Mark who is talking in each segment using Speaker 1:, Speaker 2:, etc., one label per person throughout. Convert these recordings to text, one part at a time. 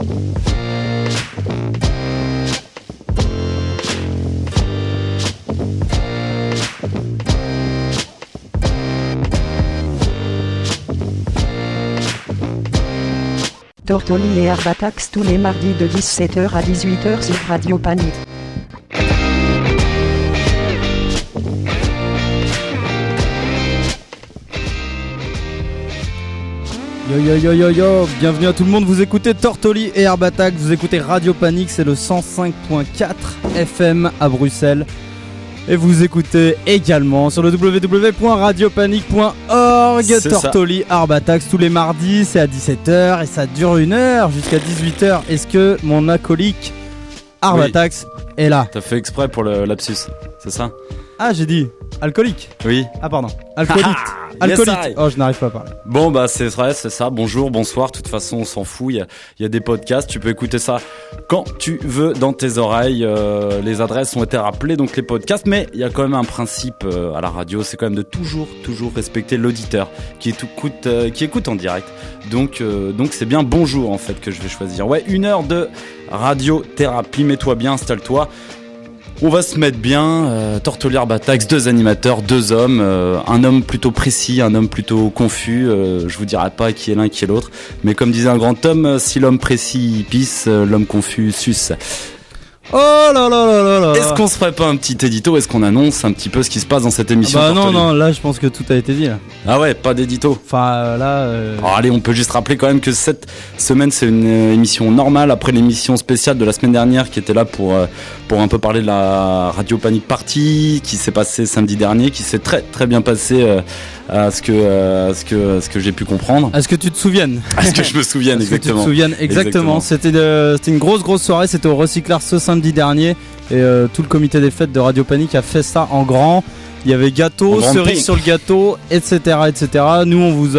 Speaker 1: Tortoli et Herbatax tous les mardis de 17h à 18h sur Radio Panique.
Speaker 2: Yo yo yo yo yo, bienvenue à tout le monde, vous écoutez Tortoli et Herbatax, vous écoutez Radio Panique, c'est le 105.4 FM à Bruxelles. Et vous écoutez également sur le www.radiopanique.org. Tortoli, Herbatax tous les mardis, c'est à 17h et ça dure 1 heure jusqu'à 18h. Est-ce que mon acolyte Herbatax est là?
Speaker 3: T'as fait exprès pour le lapsus, c'est ça?
Speaker 2: Ah, j'ai dit alcoolique.
Speaker 3: Oui.
Speaker 2: Ah pardon, alcoolique. Alcoolique.
Speaker 3: Yes,
Speaker 2: oh, je n'arrive pas à parler.
Speaker 3: Bon bah c'est vrai, c'est ça. Bonjour, bonsoir. De toute façon, on s'en fout. Il y a des podcasts. Tu peux écouter ça quand tu veux dans tes oreilles. Les adresses ont été rappelées, donc les podcasts. Mais il y a quand même un principe à la radio, c'est quand même de toujours respecter l'auditeur qui écoute en direct. Donc c'est bien bonjour en fait que je vais choisir. Ouais, 1 heure de radiothérapie. Mets-toi bien, installe-toi. On va se mettre bien, Tortoli Herbatax, 2 animateurs, 2 hommes, un homme plutôt précis, un homme plutôt confus, je vous dirai pas qui est l'un, qui est l'autre, mais comme disait un grand homme, si l'homme précis pisse, l'homme confus suce.
Speaker 2: Oh là là là là là.
Speaker 3: Est-ce qu'on se ferait pas un petit édito? Est-ce qu'on annonce un petit peu ce qui se passe dans cette émission?
Speaker 2: Bah non, là je pense que tout a été dit là.
Speaker 3: Ah ouais, pas d'édito.
Speaker 2: Enfin là...
Speaker 3: Alors allez, on peut juste rappeler quand même que cette semaine c'est une émission normale après l'émission spéciale de la semaine dernière qui était là pour un peu parler de la Radio Panique Party qui s'est passée samedi dernier, qui s'est très très bien passé à ce que j'ai pu comprendre.
Speaker 2: À ce que tu te souviennes.
Speaker 3: À ce que je me souvienne, exactement.
Speaker 2: Que tu te souviennes, exactement. C'était une grosse soirée, c'était au Recyclard ce samedi dernier et tout le comité des fêtes de Radio Panique a fait ça en grand. Il y avait gâteau, cerise sur le gâteau, etc. Nous on vous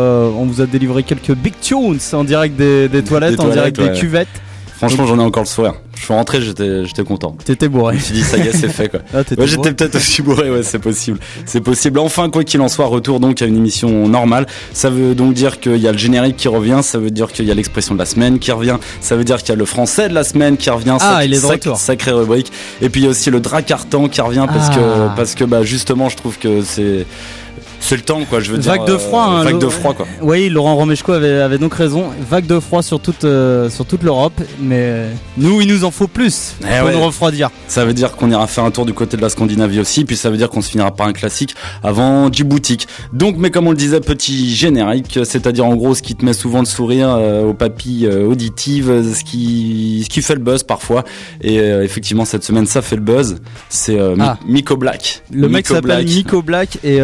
Speaker 2: a délivré quelques big tunes en direct des toilettes, en direct des cuvettes.
Speaker 3: Franchement, j'en ai encore le sourire. Je suis rentré, j'étais content.
Speaker 2: T'étais bourré.
Speaker 3: Je me suis dit, ça y est, c'est fait, quoi.
Speaker 2: Ah,
Speaker 3: ouais, j'étais peut-être aussi bourré, ouais, c'est possible. C'est possible. Enfin, quoi qu'il en soit, retour donc à une émission normale. Ça veut donc dire qu'il y a le générique qui revient, ça veut dire qu'il y a l'expression de la semaine qui revient, ça veut dire qu'il y a le français de la semaine qui revient.
Speaker 2: Il est de retour.
Speaker 3: Sacrée rubrique. Et puis il y a aussi le Dracartan qui revient parce que bah, justement, je trouve que c'est le temps, quoi, je veux dire.
Speaker 2: Vague de froid,
Speaker 3: vague de froid, quoi.
Speaker 2: Oui, Laurent Romeshko avait donc raison. Vague de froid sur toute l'Europe, mais nous, il nous en faut plus pour nous refroidir.
Speaker 3: Ça veut dire qu'on ira faire un tour du côté de la Scandinavie aussi, puis ça veut dire qu'on se finira par un classique avant Djibouti. Donc, mais comme on le disait, petit générique, c'est-à-dire en gros ce qui te met souvent le sourire aux papilles auditives, ce qui fait le buzz parfois. Et effectivement, cette semaine, ça fait le buzz. C'est Miko Black.
Speaker 2: Le mec s'appelle Miko Black et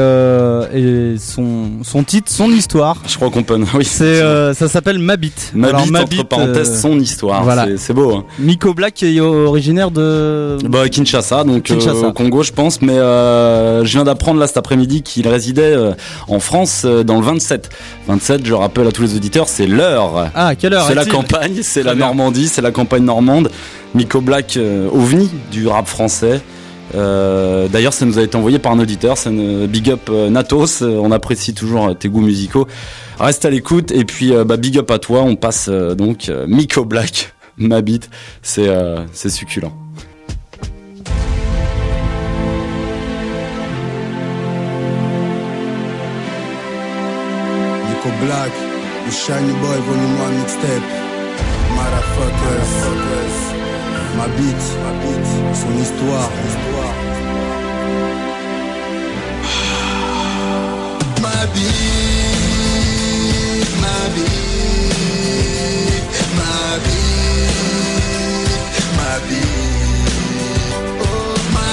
Speaker 2: son titre, son histoire.
Speaker 3: Je crois qu'on peut. Oui.
Speaker 2: Ça s'appelle Ma Bite.
Speaker 3: Ma Bite, entre parenthèses, son histoire. Voilà. C'est beau. Hein.
Speaker 2: Miko Black est originaire de
Speaker 3: Kinshasa, donc au Congo, je pense. Mais je viens d'apprendre là cet après-midi qu'il résidait en France dans le 27. 27, je rappelle à tous les auditeurs, c'est l'heure.
Speaker 2: Ah, quelle heure?
Speaker 3: C'est la campagne, c'est la Normandie, c'est la campagne normande. Miko Black, ovni du rap français. D'ailleurs ça nous a été envoyé par un auditeur, c'est une big up Natos, on apprécie toujours tes goûts musicaux, reste à l'écoute et puis big up à toi, on passe donc Miko Black, Ma Bite, c'est succulent.
Speaker 4: Miko Black, le Shiny Boy volume 1 mixtape, motherfuckers. Ma bite, son histoire. Ma bite, ma bite, ma bite, ma bite, oh ma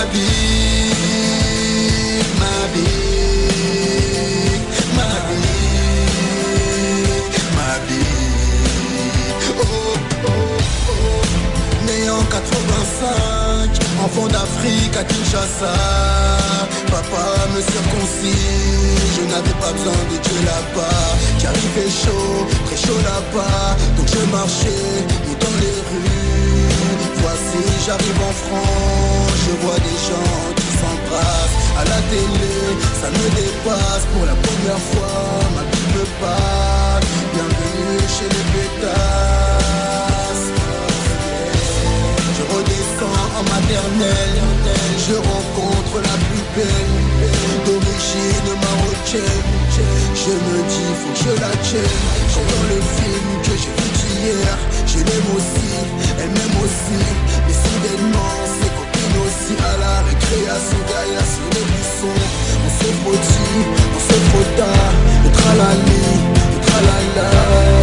Speaker 4: bite, ma bite, ma bite, ma bite, oh, oh, oh. Né en 85, enfant d'Afrique à Kinshasa, papa me circoncis, je n'avais pas besoin de Dieu là-bas, car il fait chaud, très chaud là-bas, donc je marchais dans les rues, voici j'arrive en France, je vois des gens qui s'embrassent, à la télé, ça me dépasse, pour la première fois, ma vie me parle, bienvenue chez les pétards. Comme dans le film que j'ai vu hier. Je l'aime aussi, elle m'aime aussi. Mais soudainement, ses copines aussi. À la récréation, derrière sur les buissons. On se frottit, on se frotta. Le tralali, le tralala.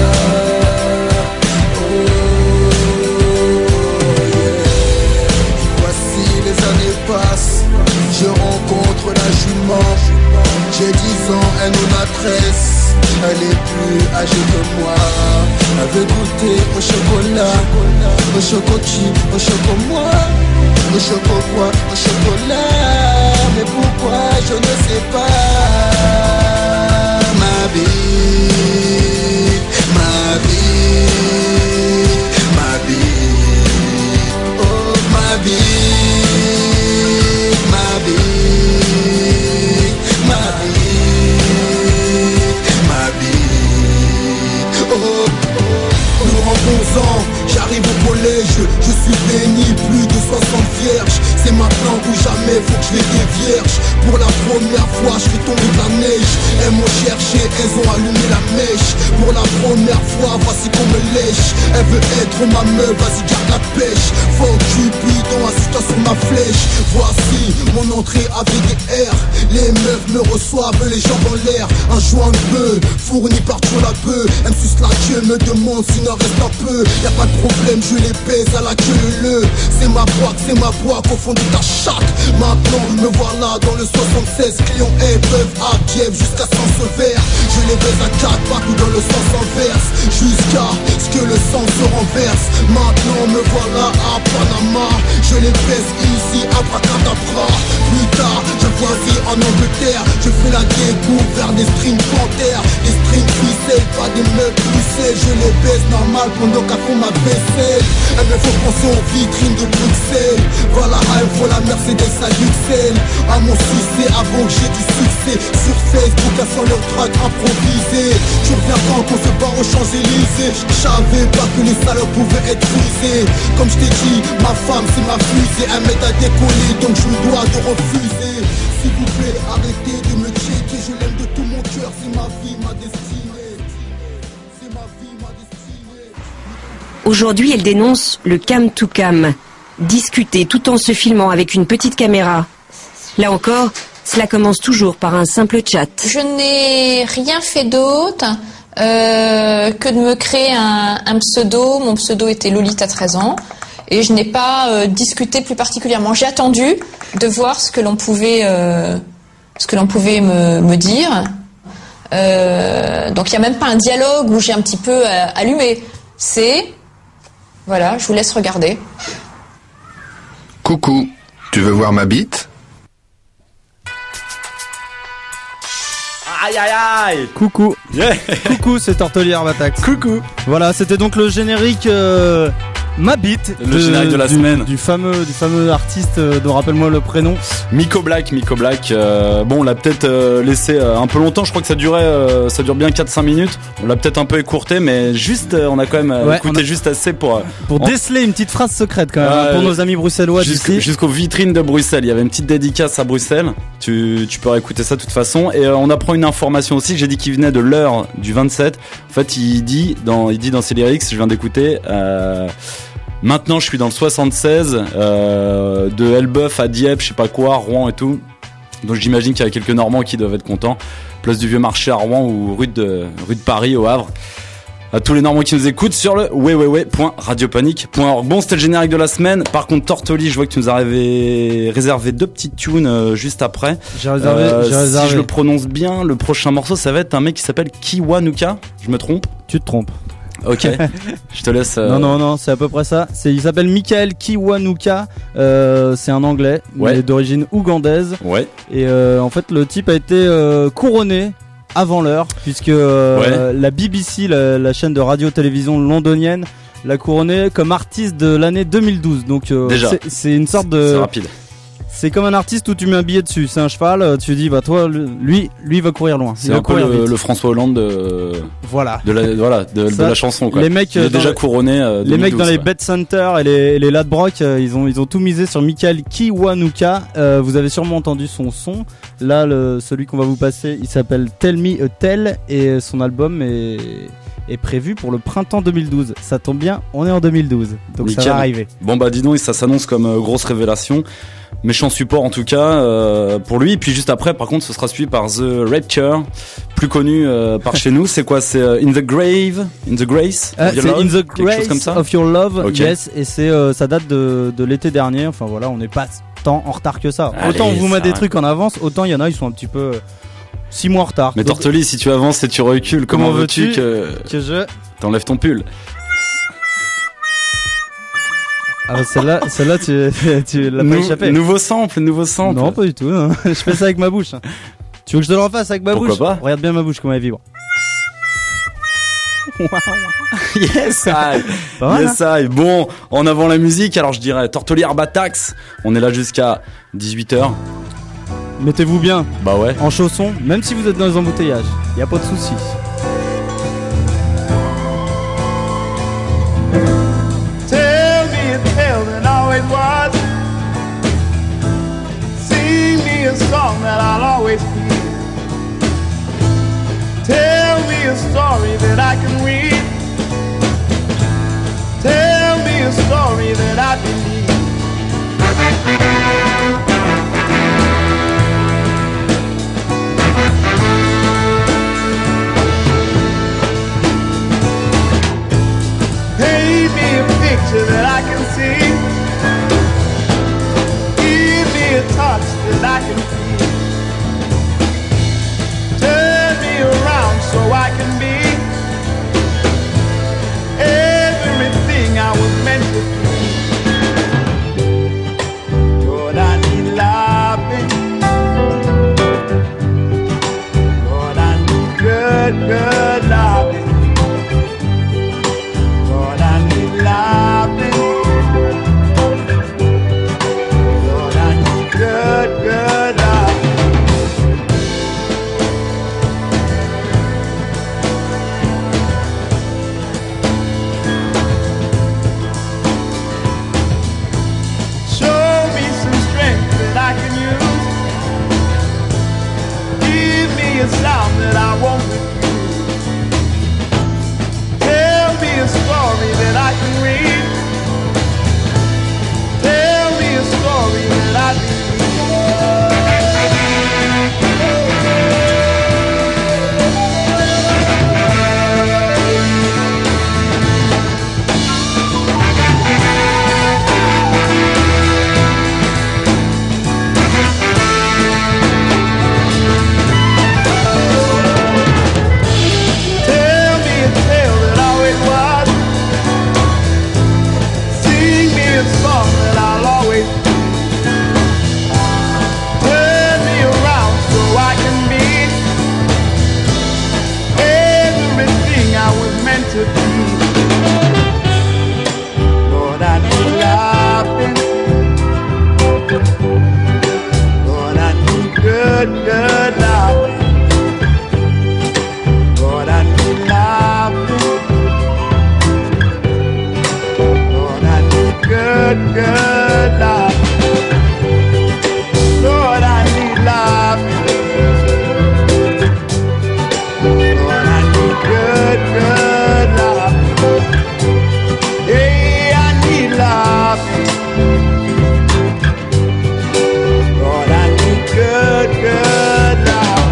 Speaker 4: Les années passent, je rencontre la jument. J'ai 10 ans, elle nous maîtresse. Elle est plus âgée que moi. Elle veut goûter au chocolat, au chocochi, au chocomois, au chocopois, au chocolat. Mais pourquoi je ne sais pas. Ma vie, ma vie, ma vie, oh ma vie. J'arrive au collège, je suis béni, plus de 60 vierges. C'est maintenant ou jamais, faut que je les dévierge. Pour la première fois, je fais tomber de la neige. Elles m'ont cherché, elles ont allumé la mèche. Pour la première fois, voici qu'on me lèche. Elle veut être ma meuf, vas-y garde la pêche. Faut Cupidon, assis-toi sur ma flèche. Voici mon entrée avec des airs. Les meufs me reçoivent les jambes en l'air. Un joint de bœuf, fourni par Joe la bœuf. Elle me suce la queue, me demande s'il en reste un peu. Y'a pas de problème, je les baise à la queue le. C'est ma boîte au fond de ta chatte. Maintenant me voilà dans le 76. Clients et peuvent à Kiev jusqu'à Saint-Sever. Je les baise à 4 partout dans le sens inverse. Jusqu'à ce que le sang se renverse. Maintenant me voilà à Panama. Je les baise ici à Bracadabra. Plus tard je voisis en Angleterre. Je fais la découverte des strings panthères. Des strings pucelles, pas des meufs pucelles. Je les baise normal pendant qu'à fond ma vaisselle. Elle me faut penser aux vitrines de Bruxelles. Voilà, elle faut la Mercedes à Bruxelles. À mon succès, avant que j'ai du succès. Sur Facebook, elles sont leur track improvisé. Tu reviens quand on se barre aux Champs-Élysées. Je savais pas que les salopes pouvaient être fusées. Comme je t'ai dit, ma femme c'est ma fusée. Elle m'aide à décoller, donc je me dois de refuser. S'il vous plaît, arrêtez de me checker. Je l'aime de tout mon cœur, c'est ma vie, ma destinée. C'est ma vie, ma destinée.
Speaker 5: Aujourd'hui, elle dénonce le cam to cam. Discuter tout en se filmant avec une petite caméra. Là encore, cela commence toujours par un simple chat.
Speaker 6: Je n'ai rien fait d'autre que de me créer un pseudo. Mon pseudo était Lolita 13 ans. Et je n'ai pas discuté plus particulièrement. J'ai attendu de voir ce que l'on pouvait me dire. Donc il n'y a même pas un dialogue où j'ai un petit peu allumé. Voilà, je vous laisse regarder.
Speaker 7: Coucou, tu veux voir ma bite ?
Speaker 3: Aïe aïe aïe.
Speaker 2: Coucou.
Speaker 3: Yeah.
Speaker 2: Coucou, c'est Tortolière Batax.
Speaker 3: Coucou.
Speaker 2: Voilà, c'était donc le générique Ma Bite.
Speaker 3: Le générique de la semaine.
Speaker 2: Du fameux artiste dont rappelle-moi le prénom.
Speaker 3: Miko Black. Bon, on l'a peut-être laissé un peu longtemps. Je crois que ça dure bien 4-5 minutes. On l'a peut-être un peu écourté, mais juste, on a quand même écouté juste assez pour
Speaker 2: déceler une petite phrase secrète quand même pour nos amis bruxellois d'ici.
Speaker 3: Jusqu'aux vitrines de Bruxelles. Il y avait une petite dédicace à Bruxelles. Tu peux réécouter ça de toute façon. Et on apprend une information aussi que j'ai dit qu'il venait de l'heure du 27. En fait, il dit dans ses lyrics, je viens d'écouter. Maintenant, je suis dans le 76, de Elbeuf à Dieppe, je sais pas quoi, Rouen et tout. Donc j'imagine qu'il y a quelques Normands qui doivent être contents. Place du Vieux Marché à Rouen ou rue de Paris au Havre. À tous les Normands qui nous écoutent sur le www.radiopanique.org. Bon, c'était le générique de la semaine. Par contre, Tortoli, je vois que tu nous avais réservé 2 petites tunes juste après.
Speaker 2: J'ai réservé.
Speaker 3: Si je le prononce bien, le prochain morceau, ça va être un mec qui s'appelle Kiwanuka. Je me trompe ?
Speaker 2: Tu te trompes.
Speaker 3: Ok, je te laisse.
Speaker 2: Non, c'est à peu près ça. Il s'appelle Michael Kiwanuka. C'est un Anglais, mais d'origine ougandaise.
Speaker 3: Ouais.
Speaker 2: Et en fait, le type a été couronné avant l'heure, puisque la BBC, la chaîne de radio-télévision londonienne, l'a couronné comme artiste de l'année 2012. Donc
Speaker 3: déjà,
Speaker 2: c'est une sorte de.
Speaker 3: C'est rapide.
Speaker 2: C'est comme un artiste où tu mets un billet dessus. C'est un cheval, tu dis bah toi lui va courir loin.
Speaker 3: C'est un peu le François Hollande de la chanson quoi.
Speaker 2: Les mecs
Speaker 3: il est déjà couronné. 2012,
Speaker 2: les mecs dans les Bet Center et les Ladbrokes, ils ont tout misé sur Michael Kiwanuka. Vous avez sûrement entendu son son. Là celui qu'on va vous passer, il s'appelle Tell Me a Tale et son album est prévu pour le printemps 2012. Ça tombe bien, on est en 2012, donc nickel. Ça va arriver.
Speaker 3: Bon bah dis donc, ça s'annonce comme grosse révélation. Méchant support en tout cas pour lui. Et puis juste après, par contre, ce sera suivi par The Rapture, plus connu par chez nous. C'est quoi? C'est In the Grace
Speaker 2: c'est In the Grace of Your Love. Okay. Yes, et ça date de l'été dernier. Enfin voilà, on n'est pas tant en retard que ça. Allez, autant on vous met des trucs en avance, autant il y en a, ils sont un petit peu 6 mois en retard.
Speaker 3: Mais Tortoli, si tu avances et tu recules, comment veux-tu que
Speaker 2: je
Speaker 3: t'enlèves ton pull?
Speaker 2: Ah bah celle-là tu l'as pas échappé.
Speaker 3: Nouveau sample.
Speaker 2: Non, pas du tout. Non. Je fais ça avec ma bouche. Tu veux que je te le refasse avec ma bouche?
Speaker 3: Pourquoi pas?
Speaker 2: Regarde bien ma bouche, comment elle vibre.
Speaker 3: Yes, I. Bon, en avant la musique, alors je dirais Tortoli Herbatax. On est là jusqu'à 18h.
Speaker 2: Mettez-vous bien.
Speaker 3: Bah ouais.
Speaker 2: En chaussons, même si vous êtes dans les embouteillages. Y a pas de soucis.
Speaker 8: Was sing me a song that I'll always hear. Tell me a story that I can read. Tell me a story that I believe. Paint me a picture that I can see. A touch that I can feel. Turn me around so I can be everything I was meant to be. Lord, I need loving. Lord, I need good loving. Lord, I need loving. Good love. Show me some strength that I can use. Give me a sound that I won't refuse. Tell me a story that I can read. Tell me a story that I believe. Lord, I need loving. Lord, I need good loving. Lord, I need loving. Lord, I need good loving. Lord, I need loving. Lord, I need good love. Yeah, I need love. Lord, I need good love.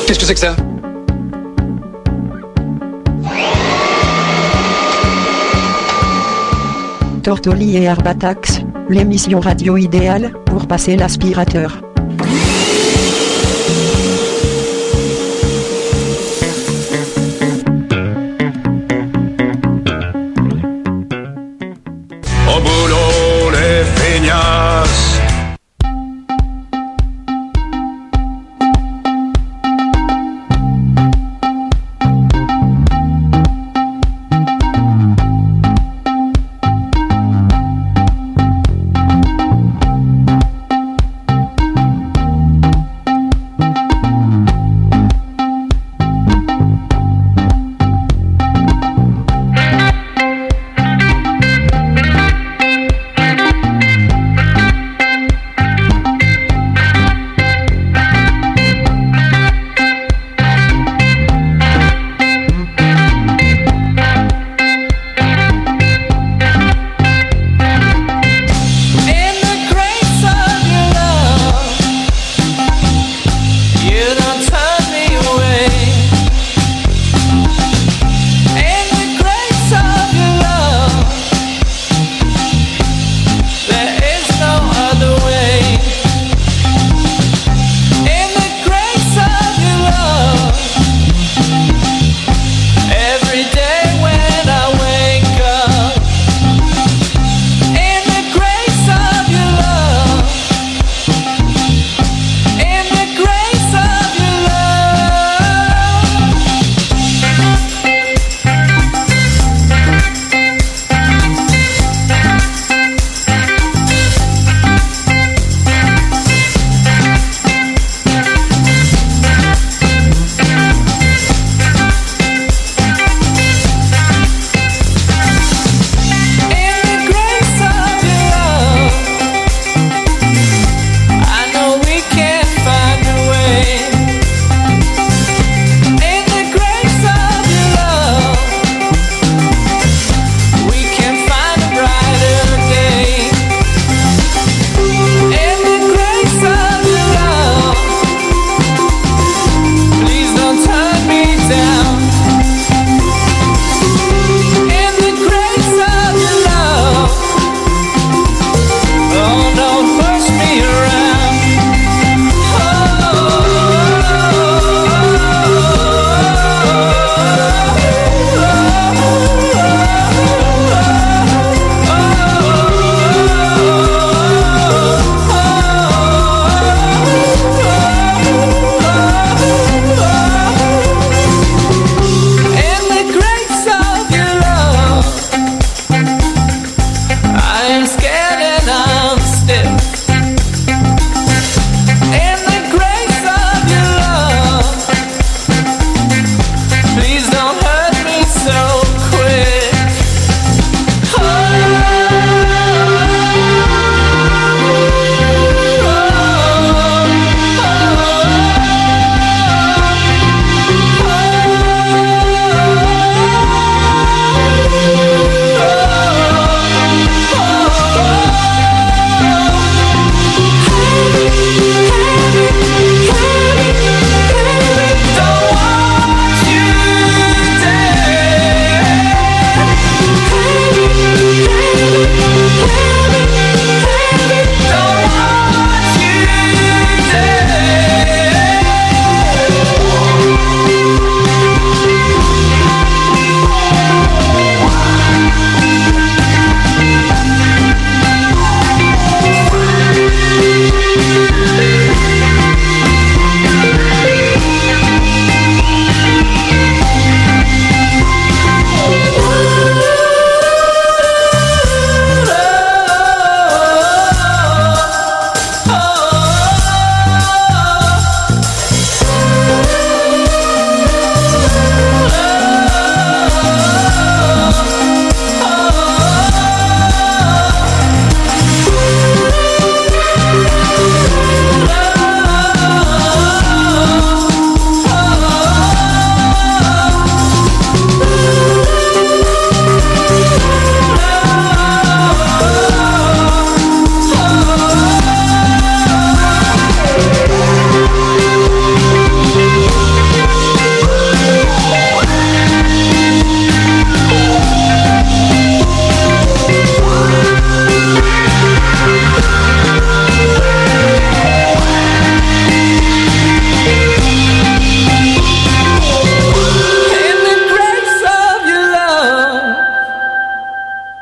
Speaker 9: Qu'est-ce que c'est que ça?
Speaker 1: Tortoli et Herbatax, l'émission radio idéale pour passer l'aspirateur.
Speaker 10: Au boulot, les feignasses.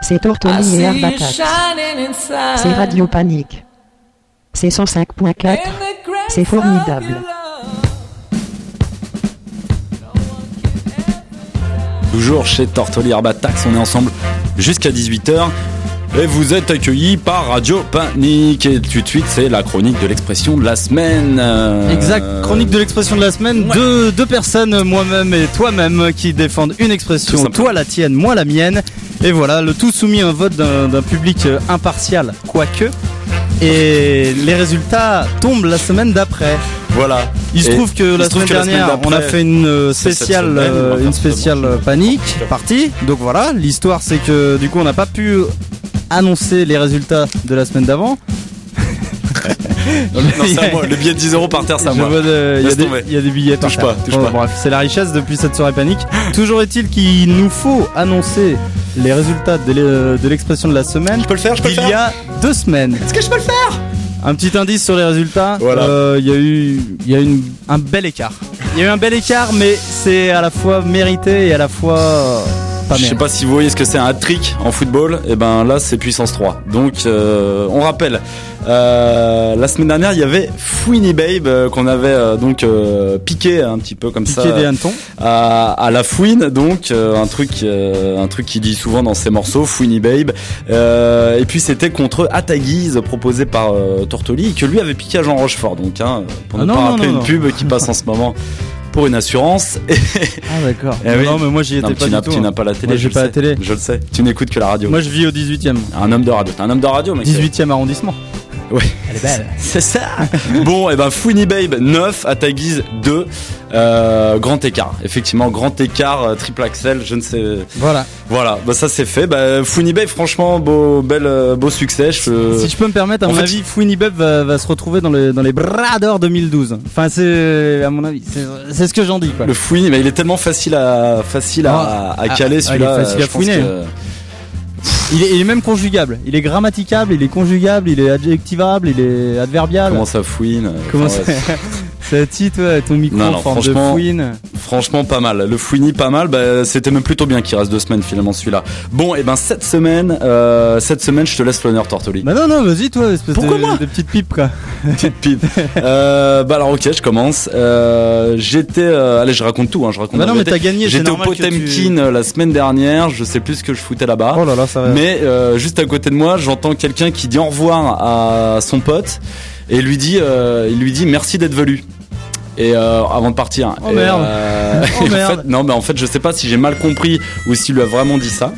Speaker 1: C'est Tortoli et Herbatax. C'est Radio Panique. C'est 105.4. C'est formidable.
Speaker 3: Toujours chez Tortoli Herbatax, on est ensemble jusqu'à 18h. Et vous êtes accueillis par Radio Panique. Et tout de suite, c'est la chronique de l'expression de la semaine.
Speaker 2: Exact, chronique de l'expression de la semaine. Ouais. Deux personnes, moi-même et toi-même, qui défendent une expression. Toi la tienne, moi la mienne. Et voilà, le tout soumis à un vote d'un public impartial, quoique. Et les résultats tombent la semaine d'après.
Speaker 3: Voilà.
Speaker 2: Il se trouve que la semaine dernière, on a fait une spéciale panique partie. Donc voilà, l'histoire c'est que du coup on n'a pas pu annoncer les résultats de la semaine d'avant.
Speaker 3: Non, c'est à moi. Le billet de 10 € par terre, c'est à moi.
Speaker 2: Il y a des billets par terre. Touche pas. Bref, c'est la richesse depuis cette soirée panique. Toujours est-il qu'il nous faut annoncer les résultats de l'expression de la semaine.
Speaker 3: Je peux le faire,
Speaker 2: Il y a 2 semaines.
Speaker 3: Est-ce que je peux le faire?
Speaker 2: Un petit indice sur les résultats.
Speaker 3: Voilà.
Speaker 2: Il y a eu un bel écart. Il y a eu un bel écart, mais c'est à la fois mérité et à la fois pas mérité.
Speaker 3: Je sais pas si vous voyez ce que c'est un hat-trick en football. Et ben là, c'est puissance 3. Donc, on rappelle. La semaine dernière, il y avait Fouini Babe qu'on avait piqué un petit peu comme
Speaker 2: piqué
Speaker 3: ça
Speaker 2: des hannetons
Speaker 3: à la fouine, donc un truc qu'il dit souvent dans ses morceaux, Fouini Babe. Et puis c'était contre Ataguise proposé par Tortoli et que lui avait piqué à Jean Rochefort. Donc pour ne pas rappeler une pub qui passe en ce moment pour une assurance.
Speaker 2: Ah d'accord.
Speaker 3: Oui.
Speaker 2: Non mais moi j'y étais pas du tout.
Speaker 3: Tu n'as pas la télé.
Speaker 2: Moi j'ai pas la télé.
Speaker 3: Je le sais. Tu n'écoutes que la radio.
Speaker 2: Moi je vis au 18e.
Speaker 3: Un homme de radio. T'es un homme de radio, mec.
Speaker 2: 18e arrondissement.
Speaker 3: Ouais.
Speaker 2: Elle est belle.
Speaker 3: C'est ça. Bon, et ben Fouini Babe 9, Ataguise 2. Grand écart. Effectivement, grand écart, triple axel, je ne sais.
Speaker 2: Voilà.
Speaker 3: Voilà, bah ça c'est fait. Bah Fouini Babe, franchement, beau succès.
Speaker 2: Si je peux me permettre, à mon avis, Fouini Babe va se retrouver dans les bras d'or 2012. Enfin, c'est à mon avis, c'est ce que j'en dis quoi.
Speaker 3: Le Fouini, mais il est tellement facile à caler celui-là.
Speaker 2: Il est facile à fouiner. Il est même conjugable, il est grammaticable, il est conjugable, il est adjectivable, il est adverbial.
Speaker 3: Comment ça fouine?
Speaker 2: Comment ça c'est titre, ton micro en forme de fouine.
Speaker 3: Franchement pas mal, le Fouini pas mal, bah, c'était même plutôt bien qu'il reste 2 semaines finalement celui-là. Bon, et ben cette semaine je te laisse l'honneur, Tortoli.
Speaker 2: Bah non, vas-y toi, espèce de petite pipe quoi.
Speaker 3: Petite pipe. Bah alors ok, je commence. J'étais, allez je raconte tout, je raconte.
Speaker 2: Bah non mais t'as gagné.
Speaker 3: J'étais au Potemkin la semaine dernière, je sais plus ce que je foutais là-bas.
Speaker 2: Oh là là, ça va.
Speaker 3: Mais juste à côté de moi, j'entends quelqu'un qui dit au revoir à son pote et il lui dit merci d'être venu. Et avant de partir.
Speaker 2: Oh merde.
Speaker 3: Oh merde. En fait, je sais pas si j'ai mal compris ou s'il lui a vraiment dit ça.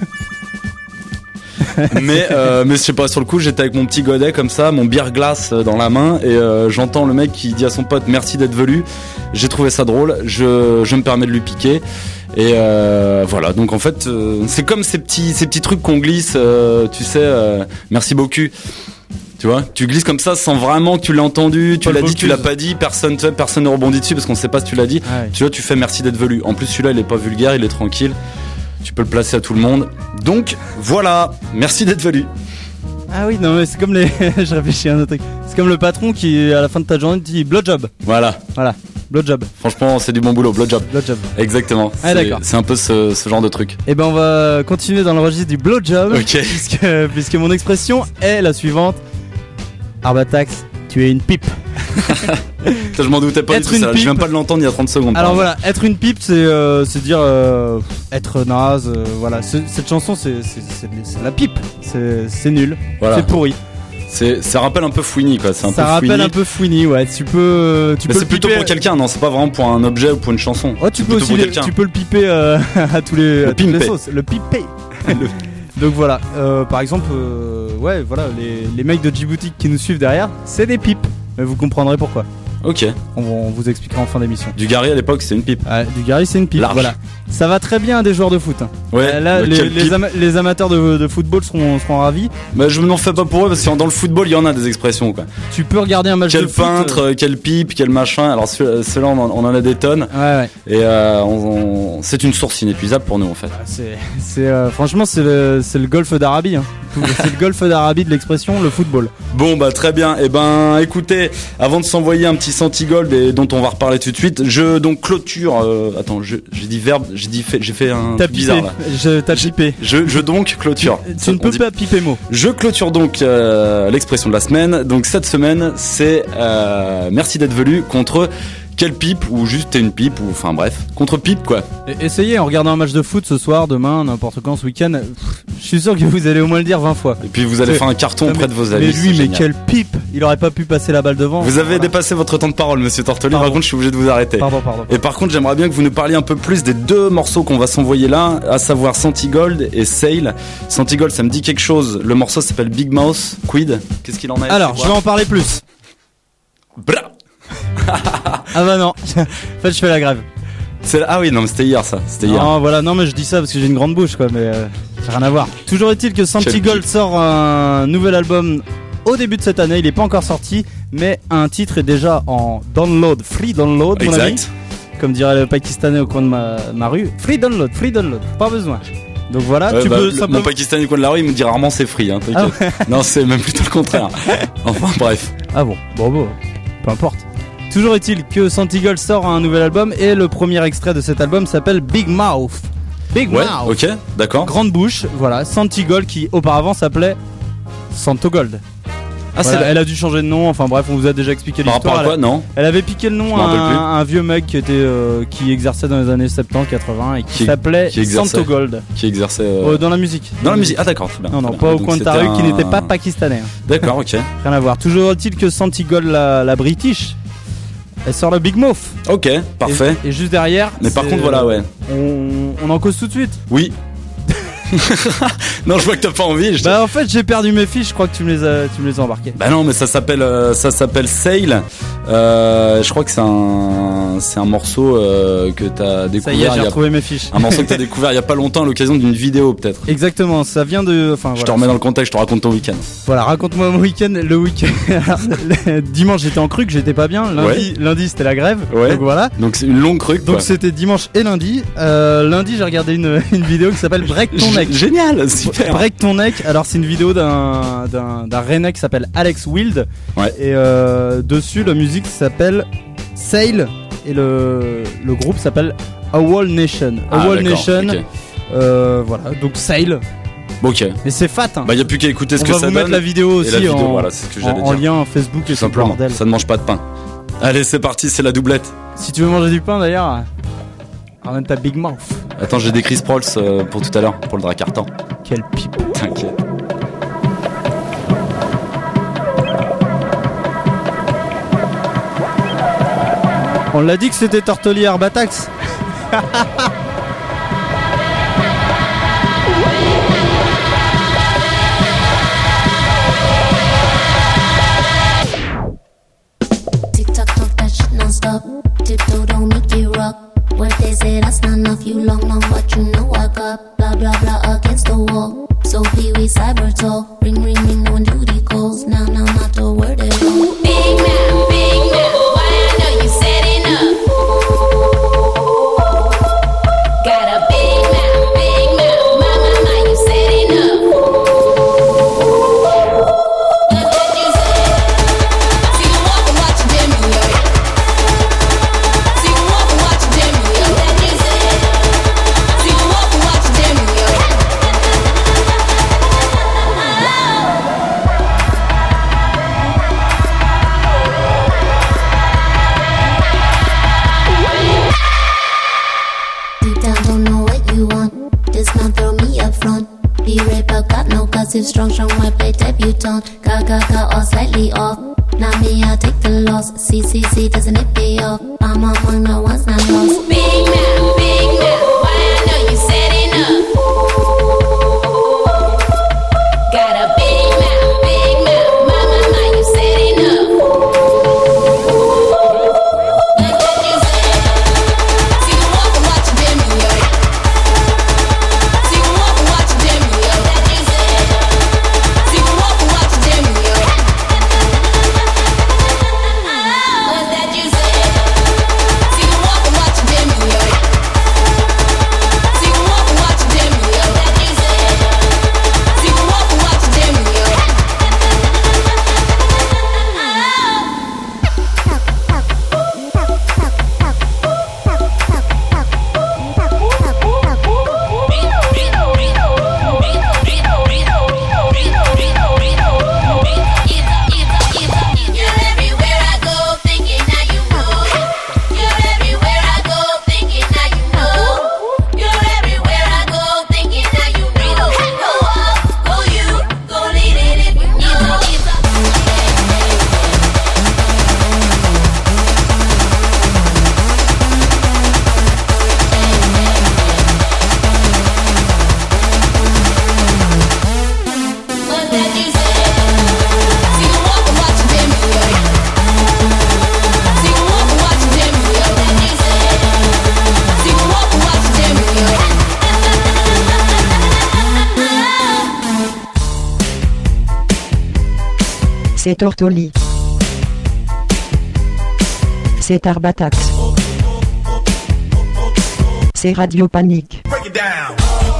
Speaker 3: mais je sais pas, sur le coup, j'étais avec mon petit godet comme ça, mon beer glass dans la main et j'entends le mec qui dit à son pote merci d'être venu. J'ai trouvé ça drôle, je me permets de lui piquer. Et voilà, donc en fait c'est comme ces petits trucs qu'on glisse, tu sais, merci beaucoup. Tu vois, tu glisses comme ça sans vraiment que tu l'as entendu, tu l'as dit, tu l'as pas dit, personne ne rebondit dessus parce qu'on sait pas si tu l'as dit.
Speaker 2: Ah ouais.
Speaker 3: Tu vois, tu fais merci d'être venu. En plus celui-là il est pas vulgaire, il est tranquille. Tu peux le placer à tout le monde. Donc voilà, merci d'être venu.
Speaker 2: Ah oui, non mais c'est comme les je réfléchis à un autre truc. C'est comme le patron qui à la fin de ta journée dit blowjob.
Speaker 3: Voilà.
Speaker 2: Blowjob.
Speaker 3: Franchement, c'est du bon boulot, blowjob.
Speaker 2: Exactement.
Speaker 3: D'accord. C'est un peu ce genre de truc.
Speaker 2: Et ben on va continuer dans le registre du blowjob.
Speaker 3: Ok.
Speaker 2: Puisque mon expression est la suivante. Herbatax, tu es une pipe.
Speaker 3: Je m'en doutais pas du tout ça. Je viens pas de l'entendre il y a 30 secondes.
Speaker 2: Alors voilà, être une pipe, c'est dire être naze. Voilà, cette chanson, c'est la pipe. C'est nul. Voilà. C'est pourri.
Speaker 3: Ça rappelle un peu Fouini quoi.
Speaker 2: Ça rappelle un peu Fouini, ouais. Tu peux
Speaker 3: c'est plutôt pour quelqu'un, non, c'est pas vraiment pour un objet ou pour une chanson.
Speaker 2: Oh, tu peux le piper à tous les sauces. Le piper. Donc voilà, par exemple, ouais, voilà, les mecs de Djibouti qui nous suivent derrière, c'est des pipes. Mais vous comprendrez pourquoi.
Speaker 3: Ok.
Speaker 2: On vous expliquera en fin d'émission.
Speaker 3: Dugarry à l'époque, c'est une pipe.
Speaker 2: Dugarry, c'est une pipe.
Speaker 3: Large.
Speaker 2: Voilà. Ça va très bien à des joueurs de foot.
Speaker 3: Ouais.
Speaker 2: Là, les amateurs de football seront ravis.
Speaker 3: Bah, je m'en fais pas pour eux parce que dans le football, il y en a des expressions quoi.
Speaker 2: Tu peux regarder un match de foot.
Speaker 3: Quel peintre, quel pipe, quel machin. Alors ceux-là, on en a des tonnes.
Speaker 2: Ouais.
Speaker 3: Et c'est une source inépuisable pour nous en fait.
Speaker 2: Franchement, c'est le golfe d'Arabie. C'est le golfe d'Arabie de l'expression, le football.
Speaker 3: Bon bah très bien. Et ben écoutez, avant de s'envoyer un petit Santigold et dont on va reparler tout de suite. Je donc clôture. Attends, j'ai dit verbe, j'ai fait un truc bizarre là.
Speaker 2: T'as pipé.
Speaker 3: Je donc clôture.
Speaker 2: Tu ne peux pas piper mot.
Speaker 3: Je clôture donc l'expression de la semaine. Donc cette semaine, c'est merci d'être venu contre quelle pipe ou juste t'es une pipe ou enfin bref contre pipe quoi.
Speaker 2: Essayez en regardant un match de foot ce soir, demain, n'importe quand, ce week-end. Je suis sûr que vous allez au moins le dire 20 fois.
Speaker 3: Et puis vous allez faire un carton auprès de vos amis.
Speaker 2: Mais lui, mais quelle pipe! Il aurait pas pu passer la balle devant.
Speaker 3: Vous avez dépassé votre temps de parole, monsieur Tortoli. Par contre, je suis obligé de vous arrêter.
Speaker 2: Pardon.
Speaker 3: Et par contre, j'aimerais bien que vous nous parliez un peu plus des deux morceaux qu'on va s'envoyer là, à savoir Santigold et Sail. Santigold, ça me dit quelque chose. Le morceau s'appelle Big Mouth. Quid? Qu'est-ce qu'il en est?
Speaker 2: Alors, je vais en parler plus.
Speaker 3: Bra
Speaker 2: Ah bah non. En fait, je fais la grève.
Speaker 3: Ah oui, non, mais c'était hier ça. C'était hier.
Speaker 2: Non, voilà, non, mais je dis ça parce que j'ai une grande bouche, quoi, mais ça n'a rien à voir. Toujours est-il que Santigold sort un nouvel album au début de cette année. Il est pas encore sorti, mais un titre est déjà en download, free download, mon ami. Comme dirait le Pakistanais au coin de ma rue. Free download, pas besoin. Donc voilà, tu peux simplement.
Speaker 3: Mon Pakistanais au coin de la rue, il me dit rarement c'est free, hein, t'inquiète. Ah ouais. Non, c'est même plutôt le contraire. Enfin, bref.
Speaker 2: Ah bon, peu importe. Toujours est-il que Santigold sort un nouvel album et le premier extrait de cet album s'appelle Big Mouth. Big Mouth.
Speaker 3: Ok, d'accord.
Speaker 2: Grande bouche, voilà. Santigold qui auparavant s'appelait Santogold. Ah, voilà, elle a dû changer de nom. Enfin bref, on vous a déjà expliqué l'histoire.
Speaker 3: Par rapport à quoi? Non.
Speaker 2: Elle avait piqué le nom à un vieux mec qui exerçait dans les années 70-80 et qui s'appelait Santogold.
Speaker 3: Qui exerçait
Speaker 2: dans la musique.
Speaker 3: Dans la musique. Ah d'accord.
Speaker 2: Non, pas au coin de ta rue, qui n'était pas pakistanais.
Speaker 3: D'accord, ok.
Speaker 2: Rien à voir. Toujours est-il que Santigold, la British, elle sort le Big Mouth.
Speaker 3: Ok, parfait.
Speaker 2: Et juste derrière.
Speaker 3: Mais par contre, voilà, ouais.
Speaker 2: On en cause tout de suite.
Speaker 3: Oui. Non, je vois que t'as pas envie.
Speaker 2: Bah en fait j'ai perdu mes fiches, je crois que tu me les as embarquées.
Speaker 3: Bah non, mais ça s'appelle Sail. Je crois que c'est un morceau que t'as découvert.
Speaker 2: Ça y est, j'ai retrouvé mes fiches.
Speaker 3: Un morceau que t'as découvert il y a pas longtemps à l'occasion d'une vidéo peut-être.
Speaker 2: Exactement, ça vient de. Enfin,
Speaker 3: je te remets dans le contexte, je te raconte ton week-end.
Speaker 2: Voilà, raconte-moi mon week-end. Le week-end. Dimanche j'étais en cruque, j'étais pas bien. Lundi c'était la grève.
Speaker 3: Ouais.
Speaker 2: Donc voilà.
Speaker 3: Donc c'est une longue cruque.
Speaker 2: Donc c'était dimanche et lundi. Lundi j'ai regardé une vidéo qui s'appelle Break ton neck.
Speaker 3: Génial, super.
Speaker 2: Break ton neck. Alors c'est une vidéo d'un Rennais qui s'appelle Alex Wild. Ouais. Et dessus la musique s'appelle Sail et le groupe s'appelle A Wall Nation. A Wall Nation. Okay. Voilà, donc Sail.
Speaker 3: Ok.
Speaker 2: Mais c'est fat. Hein.
Speaker 3: Bah y a plus qu'à écouter ce que ça donne.
Speaker 2: On va vous mettre la vidéo aussi
Speaker 3: la vidéo, voilà, c'est ce que
Speaker 2: en lien Facebook et tout simplement. Bordel.
Speaker 3: Ça ne mange pas de pain. Allez, c'est parti, c'est la doublette.
Speaker 2: Si tu veux manger du pain d'ailleurs, ramène ta Big Mouth.
Speaker 3: Attends, j'ai des Chris Prolls pour tout à l'heure, pour le Dracartan.
Speaker 2: Quelle pipe.
Speaker 3: T'inquiète.
Speaker 2: On l'a dit que c'était Tortoli Herbatax.
Speaker 9: TikTok, talk that shit non-stop. Tiptoe don't make you rock. What they say that's not enough. You long, but you know I got blah blah blah against the wall. So Pee-wee cyber talk. Ring ring ring, no one duty calls. Now not the word at all. Big now, why I know you setting up. Got a big mouth, my, you setting up. Look what you said. See you walk and watch your demo, yo. See you walk and watch your demo, yo. Look what you said. See you walk and watch your demo, yo. Deep down, don't know what you want. Dismount, throw me up front. Be right back, got no guts. If strong, white play debutante. Got all slightly off. Not me, I'll take the loss. See, doesn't it pay off? I'm among the ones not lost. Big now, why I know you setting up. Got a big mouth, my, you setting up. Look what you said. See you walk and watch your demo, yo. See you walk and watch your demo, yo. That you said. See you walk and watch your demo, yo. What's that you said? See you walk and watch your demo, yo.
Speaker 1: C'est Tortoli. C'est Arbatax. C'est Radio Panique.
Speaker 4: Break it down.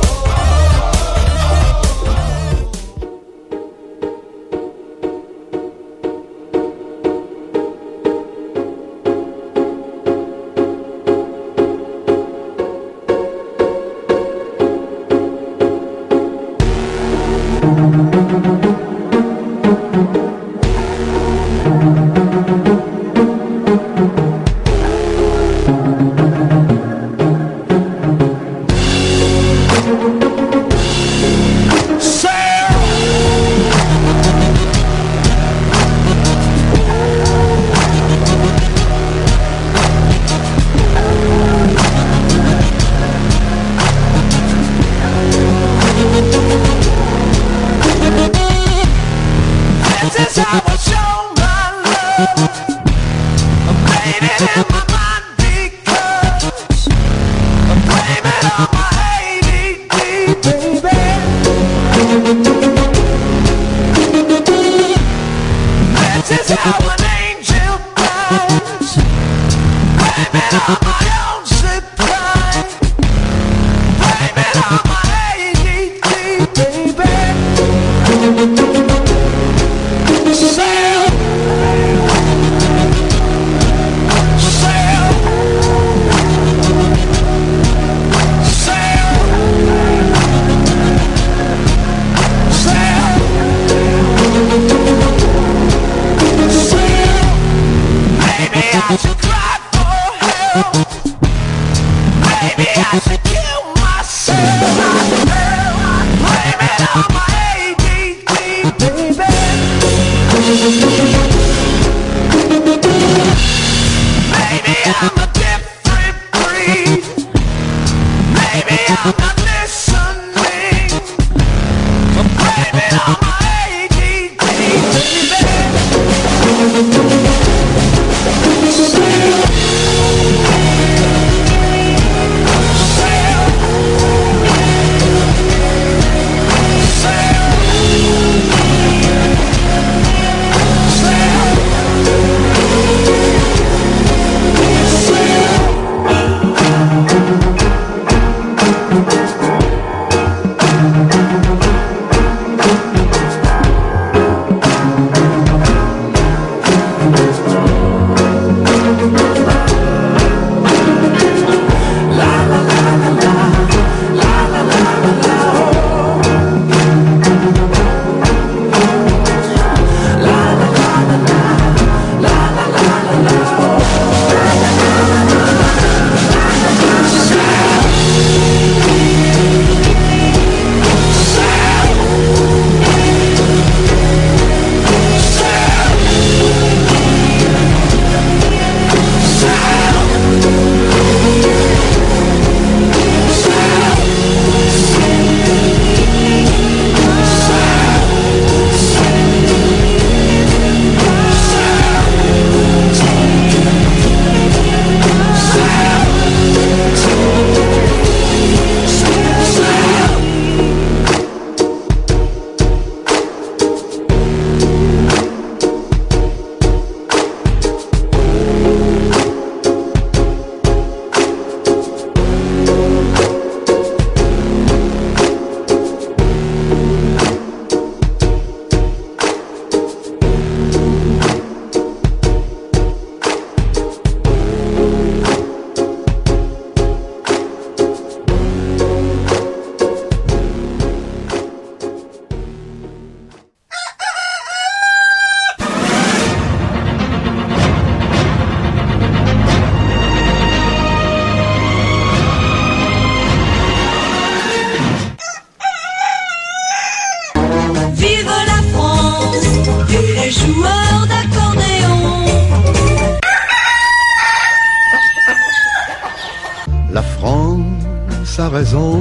Speaker 11: sa raison.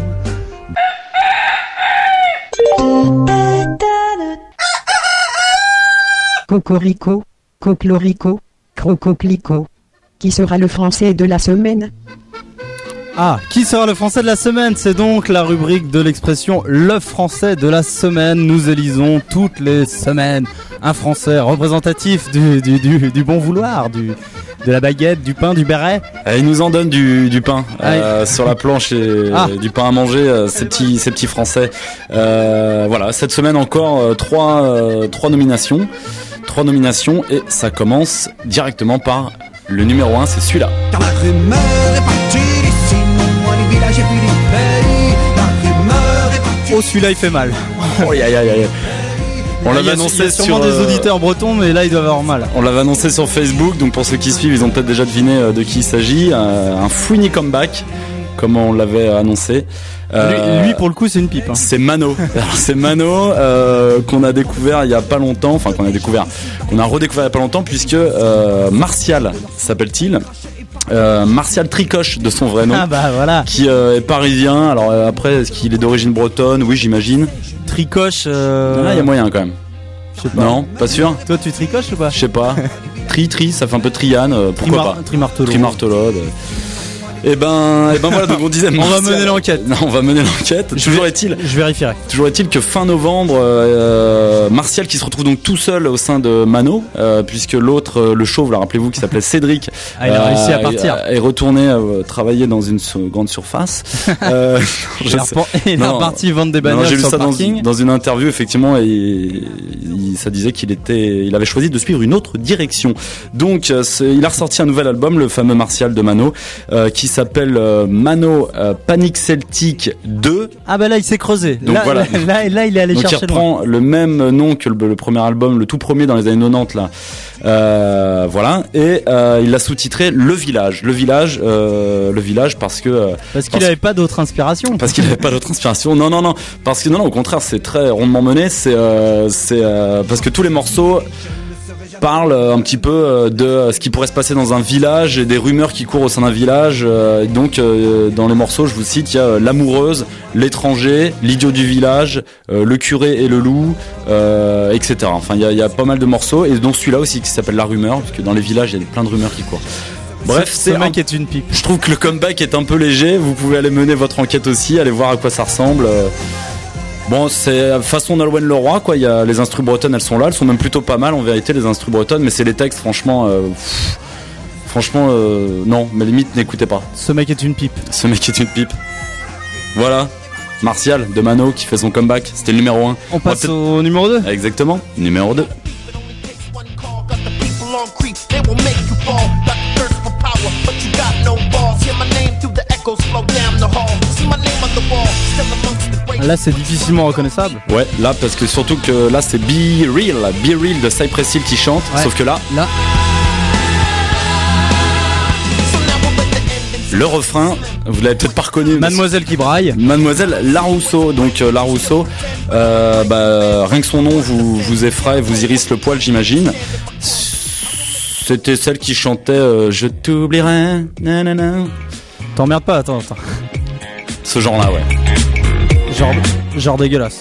Speaker 1: Cocorico, Coclorico, Crococlico. Qui sera le français de la semaine?
Speaker 2: Ah, qui sera le français de la semaine? C'est donc la rubrique de l'expression le français de la semaine. Nous élisons toutes les semaines un français représentatif du bon vouloir, de la baguette, du pain, du béret.
Speaker 3: Il nous en donne du pain sur la planche et du pain à manger, ces petits français. Voilà, cette semaine encore trois nominations. 3 nominations et ça commence directement par le numéro 1, c'est celui-là.
Speaker 4: Car la rumeur est partie d'ici, non moins les villages et puis les pays. La rumeur est partie.
Speaker 2: Oh, celui-là il fait mal.
Speaker 3: Oh, aïe. On l'avait annoncé
Speaker 2: sûrement des auditeurs bretons, mais là ils doivent avoir mal.
Speaker 3: On l'avait annoncé sur Facebook, donc pour ceux qui suivent, ils ont peut-être déjà deviné de qui il s'agit. Un fouini comeback, comme on l'avait annoncé.
Speaker 2: Lui pour le coup c'est une pipe.
Speaker 3: C'est Mano. Alors, c'est Mano qu'on a découvert il y a pas longtemps, enfin qu'on a redécouvert il y a pas longtemps, puisque Martial s'appelle-t-il. Martial Tricoche de son vrai nom.
Speaker 2: Ah bah voilà.
Speaker 3: Qui est parisien. Alors après, est-ce qu'il est d'origine bretonne? Oui, j'imagine.
Speaker 2: Tricoche.
Speaker 3: Là, il y a moyen quand même.
Speaker 2: Je sais pas.
Speaker 3: Non, pas sûr.
Speaker 2: Toi, tu tricoches ou pas?
Speaker 3: Je sais pas. Tri, ça fait un peu Triane. Pourquoi pas? Trimartelode. Et ben voilà, donc on disait
Speaker 2: on va mener l'enquête.
Speaker 3: Non, on va mener l'enquête. Je
Speaker 2: vérifierai.
Speaker 3: Toujours est-il que fin novembre, Martial qui se retrouve donc tout seul au sein de Mano, puisque l'autre, le chauve, là, rappelez-vous, qui s'appelait Cédric,
Speaker 2: il a réussi à partir.
Speaker 3: Est retourné travailler dans une grande surface.
Speaker 2: Il est reparti vendre des bagnoles sur le parking.
Speaker 3: Dans une interview, effectivement, ça disait il avait choisi de suivre une autre direction. Donc, il a ressorti un nouvel album, le fameux Martial de Mano, qui s'appelle Mano Panic Celtic 2.
Speaker 2: Ah bah là il s'est creusé.
Speaker 3: Donc
Speaker 2: là,
Speaker 3: voilà.
Speaker 2: Là il est allé chercher.
Speaker 3: Donc il reprend le même nom que le premier album, le tout premier dans les années 90 là. Voilà. Et il l'a sous-titré Le Village. Le Village parce qu'il
Speaker 2: n'avait pas d'autre inspiration.
Speaker 3: Parce qu'il n'avait pas d'autre inspiration. Non. Parce que non, au contraire, c'est très rondement mené. C'est parce que tous les morceaux parle un petit peu de ce qui pourrait se passer dans un village et des rumeurs qui courent au sein d'un village. Donc dans les morceaux, je vous cite, il y a l'amoureuse, l'étranger, l'idiot du village, le curé et le loup, etc. Enfin, il y a pas mal de morceaux, et dont celui-là aussi qui s'appelle La Rumeur, parce que dans les villages, il y a plein de rumeurs qui courent. Bref,
Speaker 2: ce mec est une pipe.
Speaker 3: Je trouve que le comeback est un peu léger. Vous pouvez aller mener votre enquête aussi, aller voir à quoi ça ressemble. Bon, c'est façon Nolwenn Leroy, quoi. Il y a les instrus bretonnes, elles sont là, elles sont même plutôt pas mal en vérité, les instrus bretonnes, mais c'est les textes, franchement, non, mais limite n'écoutez pas.
Speaker 2: Ce mec est une pipe.
Speaker 3: Voilà, Martial de Mano qui fait son comeback, c'était le numéro 1.
Speaker 2: On passe au numéro 2.
Speaker 3: Exactement, numéro 2.
Speaker 2: Là c'est difficilement reconnaissable.
Speaker 3: Ouais, là parce que surtout que là c'est Be Real de Cypress Hill qui chante, ouais. Sauf que là le refrain, vous l'avez peut-être pas reconnu.
Speaker 2: Mademoiselle qui braille.
Speaker 3: Mademoiselle Larousseau. Donc Larousseau, rien que son nom vous effraie, vous irrisse le poil, j'imagine. C'était celle qui chantait Je t'oublierai. Nanana.
Speaker 2: T'emmerdes pas, attends.
Speaker 3: Ce genre-là, ouais.
Speaker 2: Genre dégueulasse.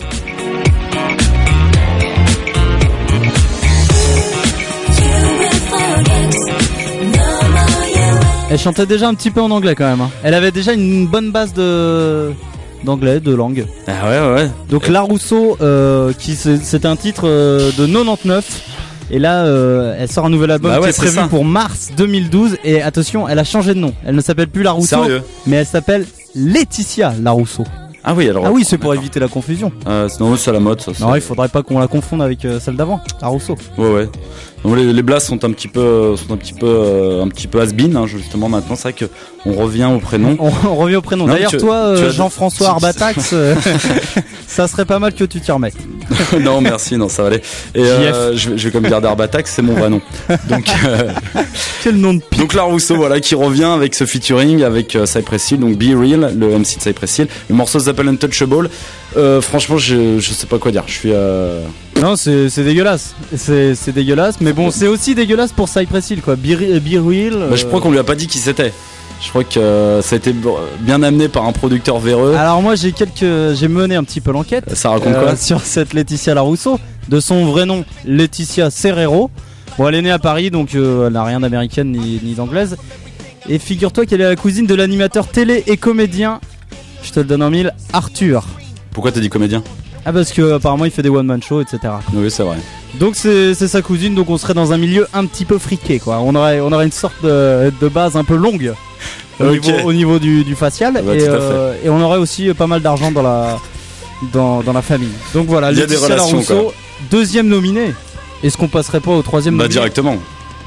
Speaker 2: Elle chantait déjà un petit peu en anglais quand même. Hein. Elle avait déjà une bonne base d'anglais, de langue.
Speaker 3: Ah ouais.
Speaker 2: Donc Larousseau, c'était un titre de 99. Et là, elle sort un nouvel album qui est prévu pour mars 2012. Et attention, elle a changé de nom. Elle ne s'appelle plus Larousseau, mais elle s'appelle Laetitia Larousseau.
Speaker 3: Ah oui, alors.
Speaker 2: Ah oui, c'est pour éviter la confusion.
Speaker 3: Non, c'est à la mode, ça.
Speaker 2: Non, il faudrait pas qu'on la confonde avec celle d'avant, Larousseau.
Speaker 3: Ouais. Donc les blasts sont un petit peu has-been, hein, justement. Maintenant, c'est vrai que on revient au prénom.
Speaker 2: On revient au prénom. D'ailleurs, toi, Jean-François Arbatax, ça serait pas mal que tu t'y remettes.
Speaker 3: Non, merci, non, ça va aller. Et je vais comme garder Arbatax, c'est mon vrai nom. Donc
Speaker 2: quel nom de pipe.
Speaker 3: Donc Larousseau, voilà, qui revient avec ce featuring avec Cypress Hill, donc Be Real, le MC de Cypress Hill. Le morceau s'appelle Untouchable. Franchement, je sais pas quoi dire. Je suis.
Speaker 2: Non, c'est dégueulasse. C'est dégueulasse, mais bon, c'est aussi dégueulasse pour Cypress Hill, quoi. Be Real.
Speaker 3: Je crois qu'on lui a pas dit qui c'était. Je crois que ça a été bien amené par un producteur véreux.
Speaker 2: Alors moi j'ai mené un petit peu l'enquête.
Speaker 3: Ça raconte quoi
Speaker 2: sur cette Laetitia Larousseau, de son vrai nom Laetitia Serrero. Bon, elle est née à Paris, donc elle n'a rien d'américaine ni d'anglaise. Et figure-toi qu'elle est la cousine de l'animateur télé et comédien, je te le donne en mille, Arthur.
Speaker 3: Pourquoi t'as dit comédien ?
Speaker 2: Ah parce que apparemment il fait des one-man shows, etc.
Speaker 3: Oui, c'est vrai.
Speaker 2: Donc c'est sa cousine, donc on serait dans un milieu un petit peu friqué, quoi. On aurait une sorte de base un peu longue au niveau du facial, et on aurait aussi pas mal d'argent dans la famille. Donc voilà,
Speaker 3: il y a des relations,
Speaker 2: Larousseau, deuxième nominé. Est-ce qu'on passerait pas au troisième nominé ?
Speaker 3: Directement.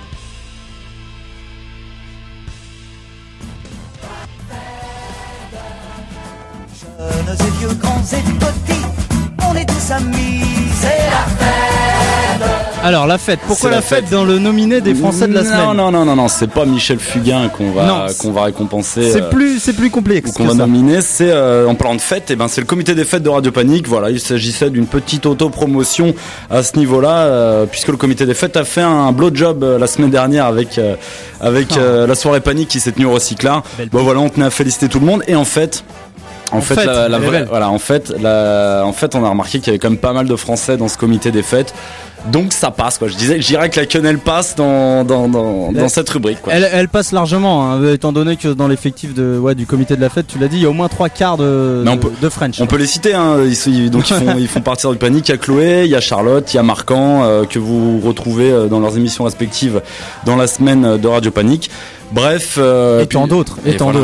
Speaker 11: Jeunes et vieux, grands et petits, on est tous amis, c'est la fête.
Speaker 2: Alors la fête, pourquoi la fête dans le nominé des Français de la semaine ?
Speaker 3: Non, c'est pas Michel Fugain qu'on va récompenser.
Speaker 2: C'est plus complexe.
Speaker 3: Qu'on va nominer, c'est en parlant de fête, c'est le comité des fêtes de Radio Panique. Voilà, il s'agissait d'une petite auto-promotion à ce niveau-là, puisque le comité des fêtes a fait un blowjob la semaine dernière avec la soirée Panique qui s'est tenue au Recyclard. Bon voilà, on tenait à féliciter tout le monde et en fait, on a remarqué qu'il y avait quand même pas mal de Français dans ce comité des fêtes. Donc ça passe, quoi. Je dirais que la quenelle passe dans cette rubrique, quoi.
Speaker 2: Elle passe largement, hein, étant donné que dans l'effectif du comité de la fête, tu l'as dit, il y a au moins 3/4 de French.
Speaker 3: On peut les citer, hein. Ils font partir du Panique. Il y a Chloé, il y a Charlotte, il y a Marquand, que vous retrouvez dans leurs émissions respectives dans la semaine de Radio Panique. Bref,
Speaker 2: tant d'autres.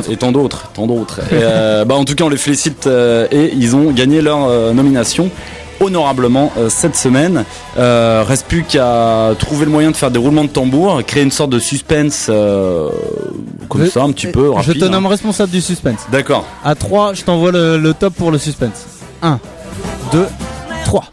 Speaker 3: En tout cas, on les félicite et ils ont gagné leur nomination honorablement cette semaine. Reste plus qu'à trouver le moyen de faire des roulements de tambour, créer une sorte de suspense comme ça un petit peu rapide.
Speaker 2: Je te nomme responsable du suspense.
Speaker 3: D'accord.
Speaker 2: À 3, je t'envoie le top pour le suspense. 1, 2, 3.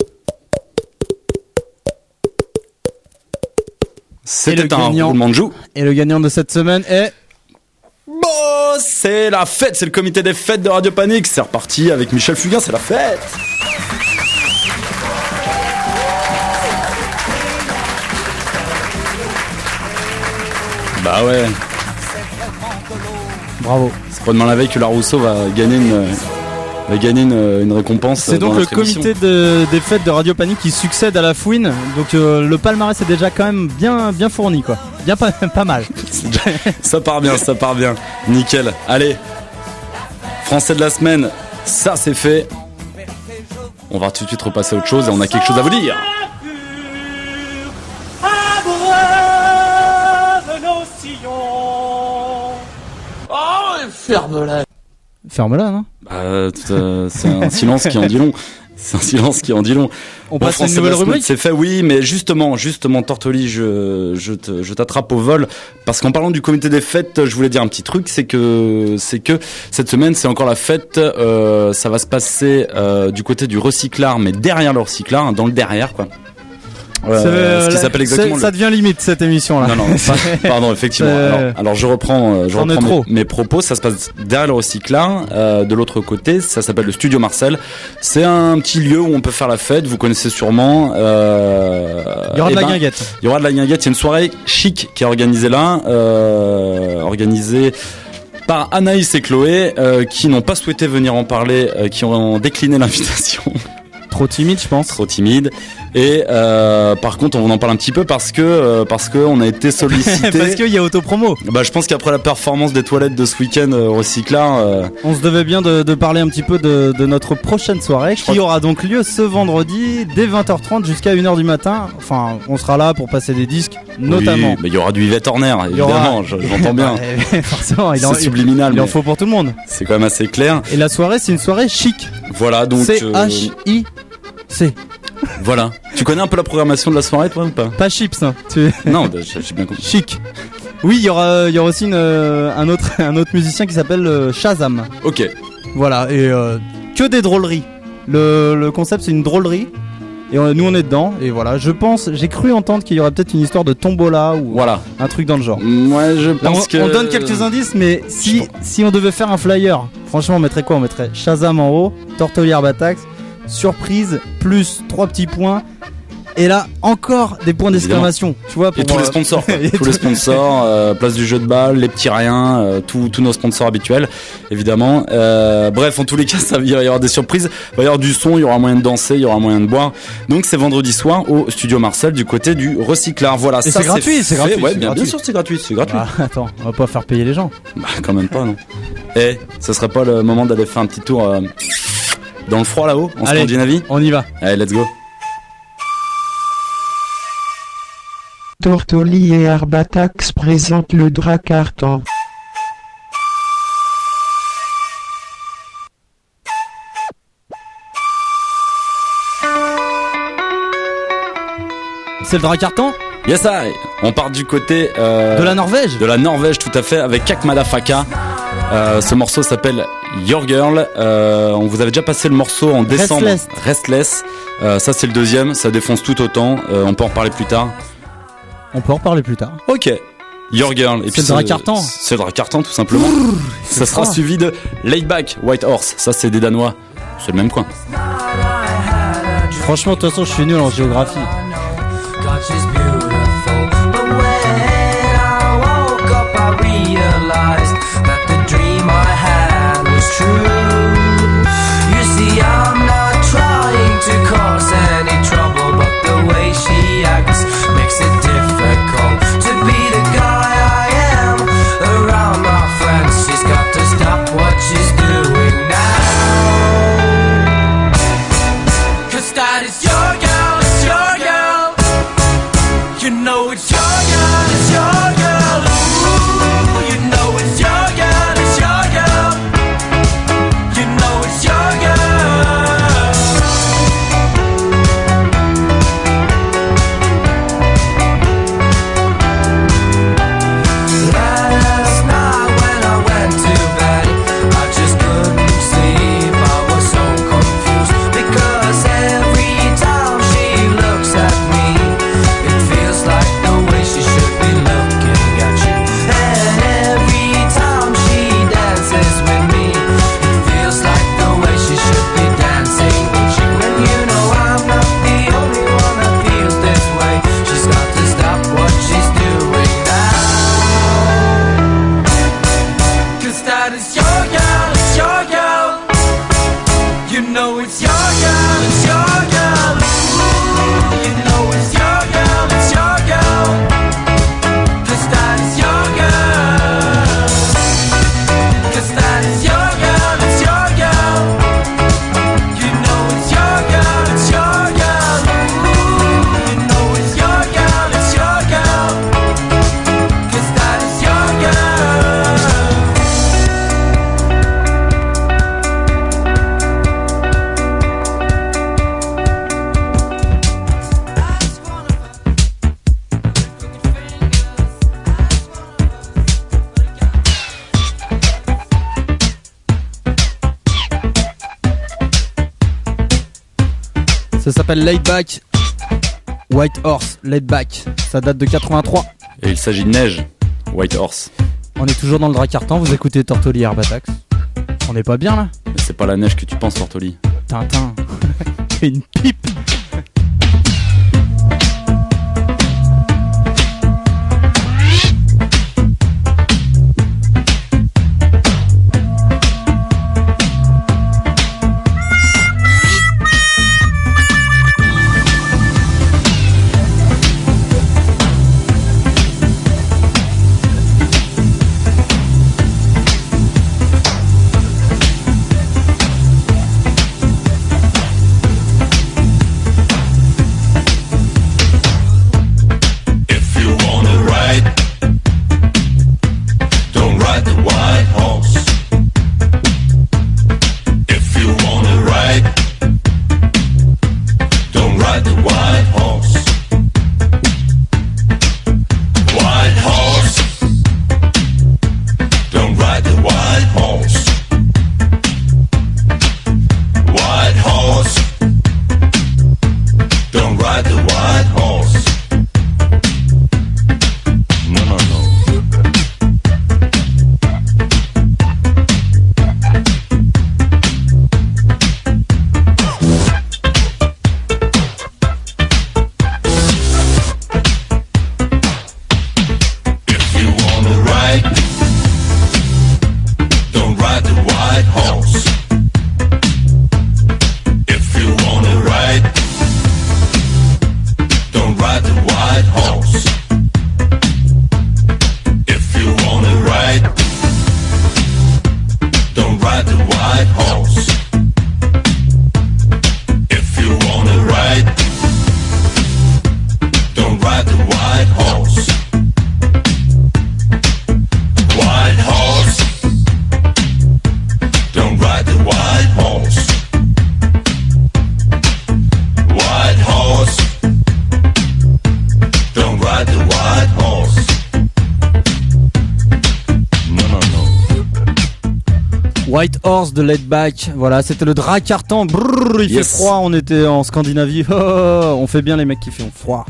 Speaker 3: C'était un roulement de joue.
Speaker 2: Et le gagnant de cette semaine est...
Speaker 3: c'est la fête, c'est le comité des fêtes de Radio Panique. C'est reparti avec Michel Fugain, c'est la fête. Bah ouais.
Speaker 2: Bravo.
Speaker 3: C'est pas demain la veille que Larousseau va gagner une récompense.
Speaker 2: C'est donc le comité des fêtes de Radio Panique qui succède à la fouine. Donc le palmarès est déjà quand même bien fourni, quoi. Bien pas mal.
Speaker 3: Ça part bien. Nickel. Allez. Français de la semaine, ça c'est fait. On va tout de suite repasser à autre chose et on a quelque chose à vous dire.
Speaker 2: Ferme-la, non ?
Speaker 3: C'est un silence qui en dit long.
Speaker 2: On passe à une nouvelle rubrique.
Speaker 3: C'est fait, oui, mais justement, Tortoli, je t'attrape au vol parce qu'en parlant du comité des fêtes, je voulais dire un petit truc, c'est que cette semaine, c'est encore la fête. Ça va se passer du côté du Recyclard, mais derrière le Recyclard, dans le derrière, quoi. Ce qui s'appelle exactement
Speaker 2: ça devient limite cette émission là.
Speaker 3: Non, pardon, effectivement. Alors je reprends mes propos. Ça se passe derrière le Recyclard. De l'autre côté, ça s'appelle le Studio Marcel. C'est un petit lieu où on peut faire la fête. Vous connaissez sûrement.
Speaker 2: Il y aura de la guinguette.
Speaker 3: Il y aura de la guinguette. Il y a une soirée chic qui est organisée là, organisée par Anaïs et Chloé, qui n'ont pas souhaité venir en parler, qui ont décliné l'invitation.
Speaker 2: Trop timide, je pense.
Speaker 3: Trop timide. Et par contre, on en parle un petit peu parce que on a été sollicité.
Speaker 2: Parce qu'il y a autopromo.
Speaker 3: Je pense qu'après la performance des toilettes de ce week-end au Recyclard,
Speaker 2: on se devait bien de parler un petit peu de notre prochaine soirée qui aura donc lieu ce vendredi dès 20h30 jusqu'à 1h du matin. Enfin, on sera là pour passer des disques, notamment.
Speaker 3: Oui, il y aura du Yvette Horner, évidemment. J'entends bien.
Speaker 2: Forcément,
Speaker 3: c'est subliminal.
Speaker 2: Il en faut pour tout le monde.
Speaker 3: C'est quand même assez clair.
Speaker 2: Et la soirée, c'est une soirée chic.
Speaker 3: Voilà, donc.
Speaker 2: C-H-I-C.
Speaker 3: Voilà. Tu connais un peu la programmation de la soirée, toi, ou pas ?
Speaker 2: Pas chips, hein.
Speaker 3: Non, j'ai bien compris.
Speaker 2: Chic. Oui, il y aura aussi un autre musicien qui s'appelle Shazam.
Speaker 3: Ok.
Speaker 2: Voilà, et que des drôleries. Le concept, c'est une drôlerie. Et nous, on est dedans. Et voilà, j'ai cru entendre qu'il y aurait peut-être une histoire de tombola ou un truc dans le genre.
Speaker 3: Ouais, je pense
Speaker 2: on donne quelques indices, mais si on devait faire un flyer, franchement, on mettrait quoi ? On mettrait Shazam en haut, Tortolière Batax, surprise, plus 3 petits points Et là, encore des points d'exclamation. Tu vois, pour
Speaker 3: et tous les sponsors. Tous les sponsors, place du jeu de balle, les petits riens, tous nos sponsors habituels, évidemment. Bref, en tous les cas, il va y avoir des surprises. Il va y avoir du son, il y aura moyen de danser, il y aura moyen de boire. Donc, c'est vendredi soir au Studio Marcel du côté du Recyclard. Voilà,
Speaker 2: et ça, c'est gratuit, c'est gratuit.
Speaker 3: Ouais, bien sûr, c'est gratuit.
Speaker 2: Bah, attends, on va pas faire payer les gens.
Speaker 3: Bah, quand même pas, non. Ça serait pas le moment d'aller faire un petit tour dans le froid là-haut, en Scandinavie?
Speaker 2: On y va.
Speaker 3: Allez, let's go.
Speaker 1: Tortoli et Arbatax présentent le Dracarton.
Speaker 2: C'est le Dracarton?
Speaker 3: Yes, on part du côté
Speaker 2: de la Norvège.
Speaker 3: De la Norvège, tout à fait, avec Kak Madafaka. Ce morceau s'appelle Your Girl. On vous avait déjà passé le morceau en décembre. Restless. Ça, c'est le deuxième. Ça défonce tout autant. On peut en reparler plus tard. Ok. Your Girl. Et puis
Speaker 2: c'est le Dracarton.
Speaker 3: C'est le Dracarton, tout simplement. Ça sera suivi de Laid Back, White Horse. Ça, c'est des Danois. C'est le même coin.
Speaker 2: Franchement, de toute façon, je suis nul en géographie. Ça s'appelle Laid Back, White Horse, Laid Back. Ça date de 83.
Speaker 3: Et il s'agit de Neige, White Horse.
Speaker 2: On est toujours dans le Dracarton, vous écoutez Tortoli et Arbatax. On est pas bien là?
Speaker 3: Mais c'est pas la neige que tu penses, Tortoli.
Speaker 2: Tintin. C'est une pipe. White Horse de Laid Back. Voilà, c'était le drap carton. Brrr, il fait froid. On était en Scandinavie. Oh, on fait bien les mecs qui font froid.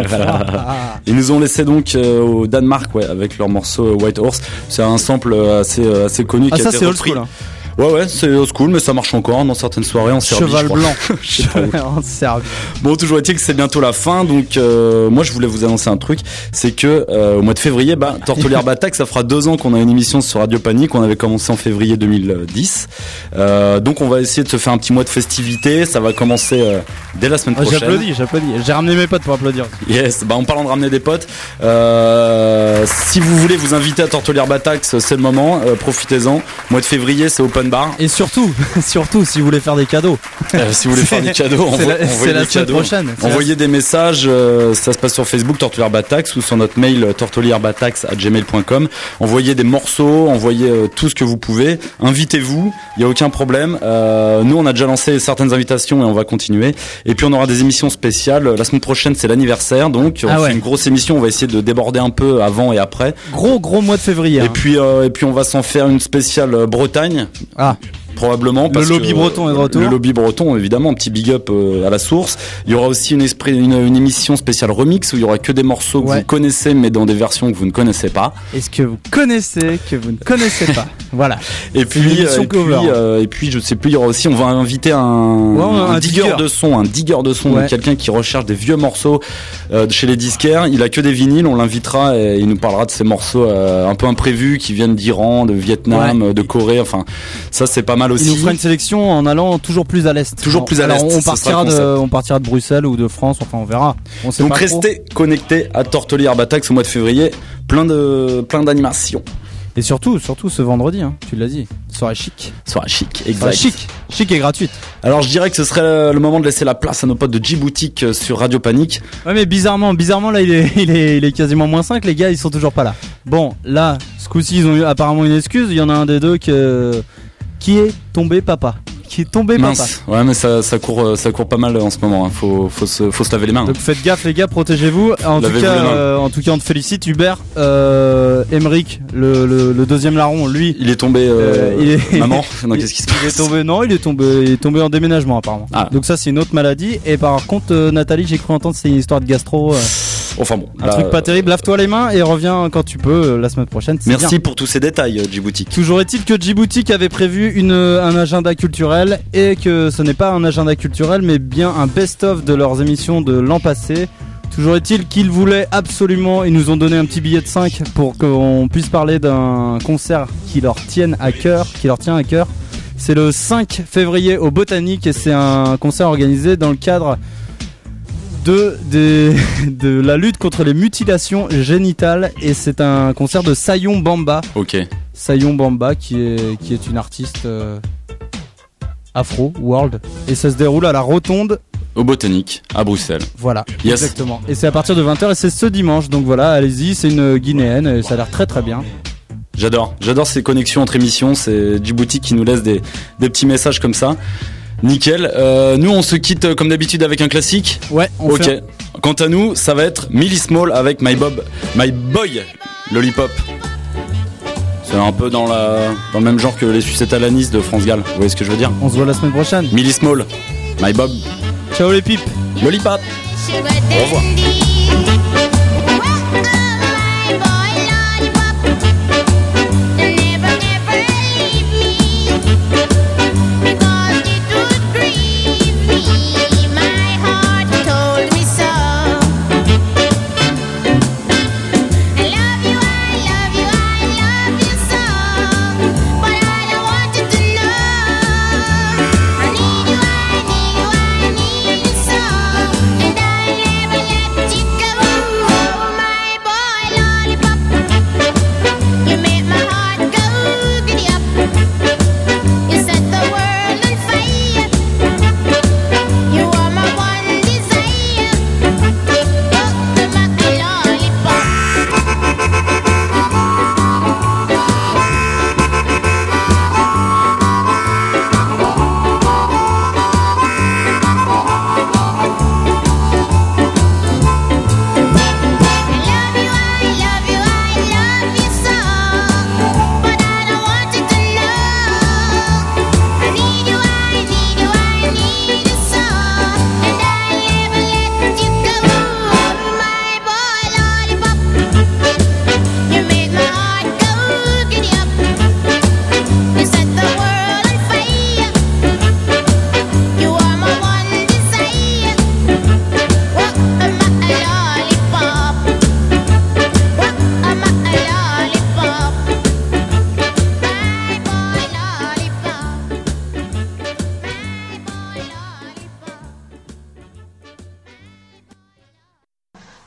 Speaker 3: Ils nous ont laissé donc au Danemark, ouais, avec leur morceau White Horse. C'est un sample assez connu qui a été repris. Old school, hein. Ouais, c'est old school, mais ça marche encore dans certaines soirées en Serbie.
Speaker 2: Cheval blanc. En Serbie.
Speaker 3: Bon, toujours est-il que c'est bientôt la fin, donc moi je voulais vous annoncer un truc, c'est que au mois de février, Tortolière Batac, ça fera 2 ans qu'on a une émission sur Radio Panique. On avait commencé en février 2010. Donc on va essayer de se faire un petit mois de festivité. Ça va commencer dès la semaine prochaine.
Speaker 2: J'applaudis. J'ai ramené mes potes pour applaudir.
Speaker 3: Yes, en parlant de ramener des potes, si vous voulez vous inviter à Tortolière Batac, c'est le moment. Profitez-en. Mois de février, c'est open bar.
Speaker 2: Et surtout, si vous voulez faire des cadeaux.
Speaker 3: Si vous voulez faire des cadeaux, envoyez des cadeaux. Prochaine. Envoyez des messages. Ça se passe sur Facebook, Tortolière Batax, ou sur notre mail tortolierebatax@gmail.com. Envoyez des morceaux, envoyez tout ce que vous pouvez. Invitez-vous, il y a aucun problème. Nous, on a déjà lancé certaines invitations et on va continuer. Et puis on aura des émissions spéciales. La semaine prochaine, c'est l'anniversaire, donc on fait une grosse émission. On va essayer de déborder un peu avant et après.
Speaker 2: Gros mois de février.
Speaker 3: Et puis on va s'en faire une spéciale Bretagne. Probablement parce
Speaker 2: le lobby breton est de retour.
Speaker 3: Le lobby breton, évidemment, un petit big up à la source. Il y aura aussi une émission spéciale remix où il y aura que des morceaux que vous connaissez mais dans des versions que vous ne connaissez pas.
Speaker 2: Est-ce que vous connaissez que vous ne connaissez pas? Voilà.
Speaker 3: Et puis je sais plus, il y aura aussi, on va inviter un digger de son, quelqu'un qui recherche des vieux morceaux chez les disquaires. Il a que des vinyles, on l'invitera et il nous parlera de ces morceaux un peu imprévus qui viennent d'Iran, de Vietnam, de Corée. Enfin, ça c'est pas mal aussi.
Speaker 2: Il nous fera une sélection en allant toujours plus à l'est.
Speaker 3: Alors,
Speaker 2: on partira de Bruxelles ou de France, enfin on verra.
Speaker 3: Donc restez connectés à Tortolière Batax au mois de février, plein d'animations.
Speaker 2: Et surtout ce vendredi, hein, tu l'as dit, soirée chic,
Speaker 3: exact.
Speaker 2: Chic et gratuite.
Speaker 3: Alors je dirais que ce serait le moment de laisser la place à nos potes de Djiboutique sur Radio Panique.
Speaker 2: Ouais, mais bizarrement là il est quasiment -5, les gars ils sont toujours pas là. Bon, là ce coup-ci ils ont eu apparemment une excuse, il y en a un des deux qui est tombé papa.
Speaker 3: Mince. Ouais, mais ça court pas mal en ce moment. Hein. Faut se laver les mains.
Speaker 2: Donc faites gaffe les gars, protégez-vous. En tout cas, on te félicite, Hubert. Emeric, le deuxième larron, lui,
Speaker 3: il est tombé. Maman, non, qu'est-ce qui se passe?
Speaker 2: Il est tombé en déménagement apparemment. Donc ça c'est une autre maladie. Et par contre, Nathalie, j'ai cru entendre c'est une histoire de gastro.
Speaker 3: Enfin bon,
Speaker 2: un truc pas terrible. Lave-toi les mains et reviens quand tu peux la semaine prochaine.
Speaker 3: Merci pour tous ces détails, Djiboutique.
Speaker 2: Toujours est-il que Djiboutique avait prévu un agenda culturel et que ce n'est pas un agenda culturel mais bien un best-of de leurs émissions de l'an passé. Toujours est-il qu'ils voulaient absolument, ils nous ont donné un petit billet de 5 pour qu'on puisse parler d'un concert qui leur tient à cœur. C'est le 5 février au Botanique et c'est un concert organisé dans le cadre de la lutte contre les mutilations génitales et c'est un concert de Sayon Bamba.
Speaker 3: Ok.
Speaker 2: Sayon Bamba qui est une artiste afro world et ça se déroule à la Rotonde
Speaker 3: au Botanique à Bruxelles.
Speaker 2: Voilà, yes. Exactement. Et c'est à partir de 20h et c'est ce dimanche donc voilà, allez-y, c'est une Guinéenne et ça a l'air très très bien.
Speaker 3: J'adore ces connexions entre émissions, c'est Djibouti qui nous laisse des petits messages comme ça. Nickel. Nous on se quitte comme d'habitude avec un classique.
Speaker 2: Ouais.
Speaker 3: Quant à nous, ça va être Millie Small avec My Boy Lollipop. C'est un peu dans le même genre que les sucettes à l'anis de France Gall. Vous voyez ce que je veux dire?
Speaker 2: On se voit la semaine prochaine.
Speaker 3: Millie Small, My Bob.
Speaker 2: Ciao les pipes.
Speaker 3: Lollipop. Au revoir.
Speaker 12: Lollipop.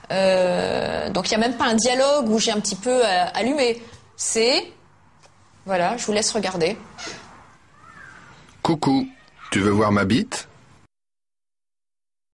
Speaker 6: Donc il n'y a même pas un dialogue où j'ai un petit peu allumé. C'est... Voilà, je vous laisse regarder.
Speaker 7: Coucou, tu veux voir ma bite ?